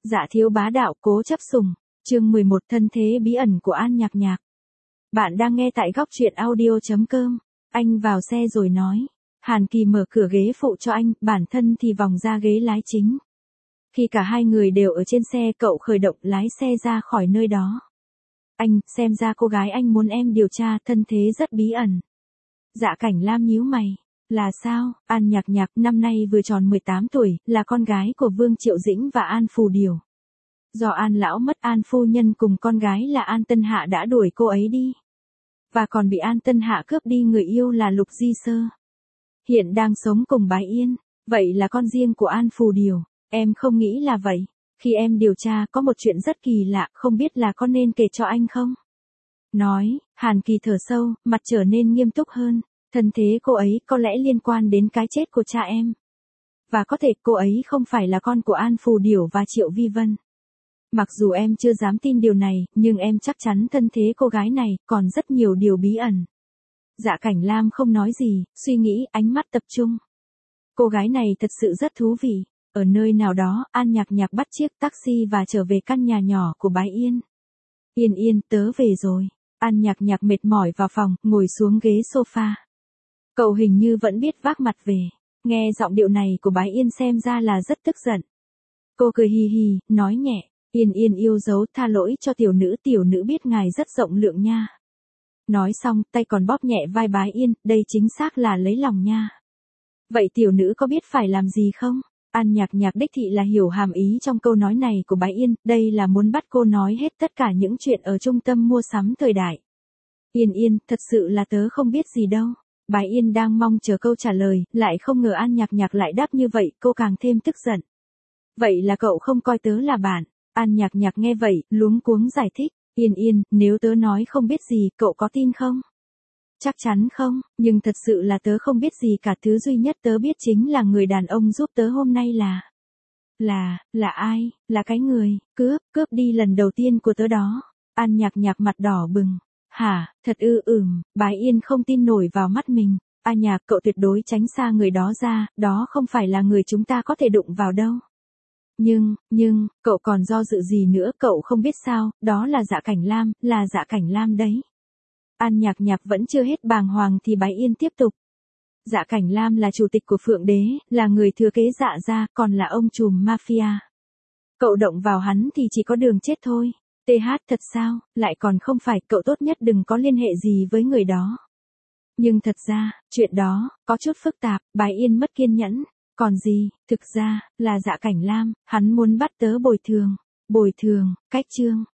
Dạ thiếu bá đạo cố chấp sủng, chương 11 thân thế bí ẩn của An Nhạc Nhạc. Bạn đang nghe tại góc truyện audio.com. Anh vào xe rồi nói. Hàn Kỳ mở cửa ghế phụ cho anh, bản thân thì vòng ra ghế lái chính. Khi cả hai người đều ở trên xe, cậu khởi động lái xe ra khỏi nơi đó. Anh, xem ra cô gái anh muốn em điều tra thân thế rất bí ẩn. Dạ Cảnh Lam nhíu mày. Là sao? An Nhạc Nhạc năm nay vừa tròn 18 tuổi, là con gái của Vương Triệu Dĩnh và An Phù Điều. Do An lão mất, An phu nhân cùng con gái là An Tân Hạ đã đuổi cô ấy đi. Và còn bị An Tân Hạ cướp đi người yêu là Lục Di Sơ. Hiện đang sống cùng Bái Yên. Vậy là con riêng của An Phù Điều. Em không nghĩ là vậy. Khi em điều tra có một chuyện rất kỳ lạ, không biết là có nên kể cho anh không? Nói, Hàn Kỳ thở sâu, mặt trở nên nghiêm túc hơn. Thân thế cô ấy có lẽ liên quan đến cái chết của cha em. Và có thể cô ấy không phải là con của An Phù Điểu và Triệu Vi Vân. Mặc dù em chưa dám tin điều này, nhưng em chắc chắn thân thế cô gái này còn rất nhiều điều bí ẩn. Dạ Cảnh Lam không nói gì, suy nghĩ, ánh mắt tập trung. Cô gái này thật sự rất thú vị. Ở nơi nào đó, An Nhạc Nhạc bắt chiếc taxi và trở về căn nhà nhỏ của Bái Yên. Yên Yên, tớ về rồi. An Nhạc Nhạc mệt mỏi vào phòng, ngồi xuống ghế sofa. Cậu hình như vẫn biết vác mặt về. Nghe giọng điệu này của Bái Yên xem ra là rất tức giận. Cô cười hì hì, nói nhẹ. Yên Yên yêu dấu, tha lỗi cho tiểu nữ biết ngài rất rộng lượng nha. Nói xong, tay còn bóp nhẹ vai Bái Yên, đây chính xác là lấy lòng nha. Vậy tiểu nữ có biết phải làm gì không? An Nhạc Nhạc đích thị là hiểu hàm ý trong câu nói này của Bái Yên, đây là muốn bắt cô nói hết tất cả những chuyện ở trung tâm mua sắm thời đại. Yên Yên, thật sự là tớ không biết gì đâu. Bái Yên đang mong chờ câu trả lời, lại không ngờ An Nhạc Nhạc lại đáp như vậy, cô càng thêm tức giận. Vậy là cậu không coi tớ là bạn. An Nhạc Nhạc nghe vậy, luống cuống giải thích. Yên Yên, nếu tớ nói không biết gì, cậu có tin không? Chắc chắn không, nhưng thật sự là tớ không biết gì cả, thứ duy nhất tớ biết chính là người đàn ông giúp tớ hôm nay là ai, là cái người, cướp đi lần đầu tiên của tớ đó. An Nhạc Nhạc mặt đỏ bừng. Hả, thật Bái Yên không tin nổi vào mắt mình. A Nhạc, cậu tuyệt đối tránh xa người đó ra, đó không phải là người chúng ta có thể đụng vào đâu. Nhưng, cậu còn do dự gì nữa, cậu không biết sao, đó là Dạ Cảnh Lam, là Dạ Cảnh Lam đấy. An Nhạc Nhạc vẫn chưa hết bàng hoàng thì Bái Yên tiếp tục. Dạ Cảnh Lam là chủ tịch của Phượng Đế, là người thừa kế Dạ gia, còn là ông trùm mafia. Cậu động vào hắn thì chỉ có đường chết thôi. TH thật sao, lại còn không phải, cậu tốt nhất đừng có liên hệ gì với người đó. Nhưng thật ra, chuyện đó, có chút phức tạp, Bái Yên mất kiên nhẫn. Còn gì, thực ra, là Dạ Cảnh Lam, hắn muốn bắt tớ bồi thường, cách chương.